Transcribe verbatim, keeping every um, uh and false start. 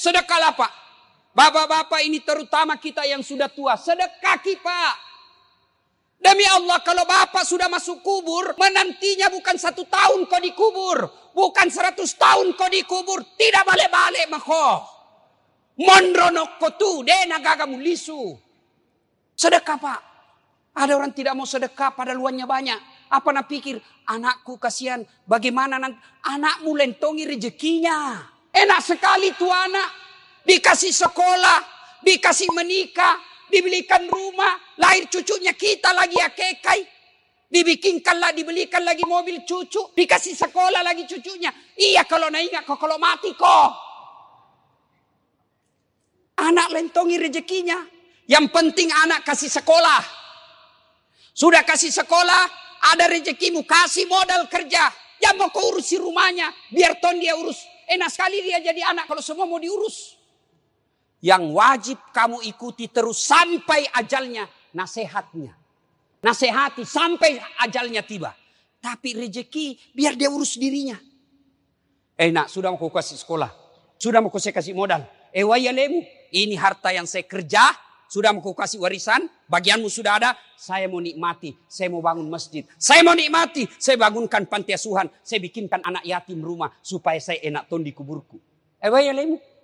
Sedekahlah Pak. Bapak-bapak ini terutama kita yang sudah tua. Sedekah Pak. Demi Allah kalau bapak sudah masuk kubur. Menantinya bukan satu tahun kau dikubur. Bukan seratus tahun kau dikubur. Tidak balik-balik mako. Mondronok kotu. Dena gagamu lisu. Sedekah Pak. Ada orang tidak mau sedekah pada luannya banyak. Apa nak pikir? Anakku kasihan. Bagaimana nanti? Anakmu lentongi rezekinya. Enak sekali tuh anak. Dikasih sekolah. Dikasih menikah. Dibelikan rumah. Lahir cucunya kita lagi akekai. Dibikinkanlah, dibelikan lagi mobil cucu. Dikasih sekolah lagi cucunya. Iya kalau nak ingat kok. Kalau mati kok. Anak lentongi rezekinya. Yang penting anak kasih sekolah. Sudah kasih sekolah, ada rezekimu, kasih modal kerja. Jangan mau kau urusi rumahnya, biar ton dia urus. Enak sekali dia jadi anak kalau semua mau diurus. Yang wajib kamu ikuti terus sampai ajalnya, nasihatnya. Nasihati sampai ajalnya tiba. Tapi rezeki biar dia urus dirinya. Enak, sudah mau kau kasih sekolah. Sudah mau kau saya kasih modal. Eh wayalemu, ini harta yang saya kerja. Sudah mau kasih warisan, bagianmu sudah ada, saya mau nikmati, saya mau bangun masjid. Saya mau nikmati, saya bangunkan panti asuhan, saya bikinkan anak yatim rumah supaya saya enak ton di kuburku. Eh, wayalemu.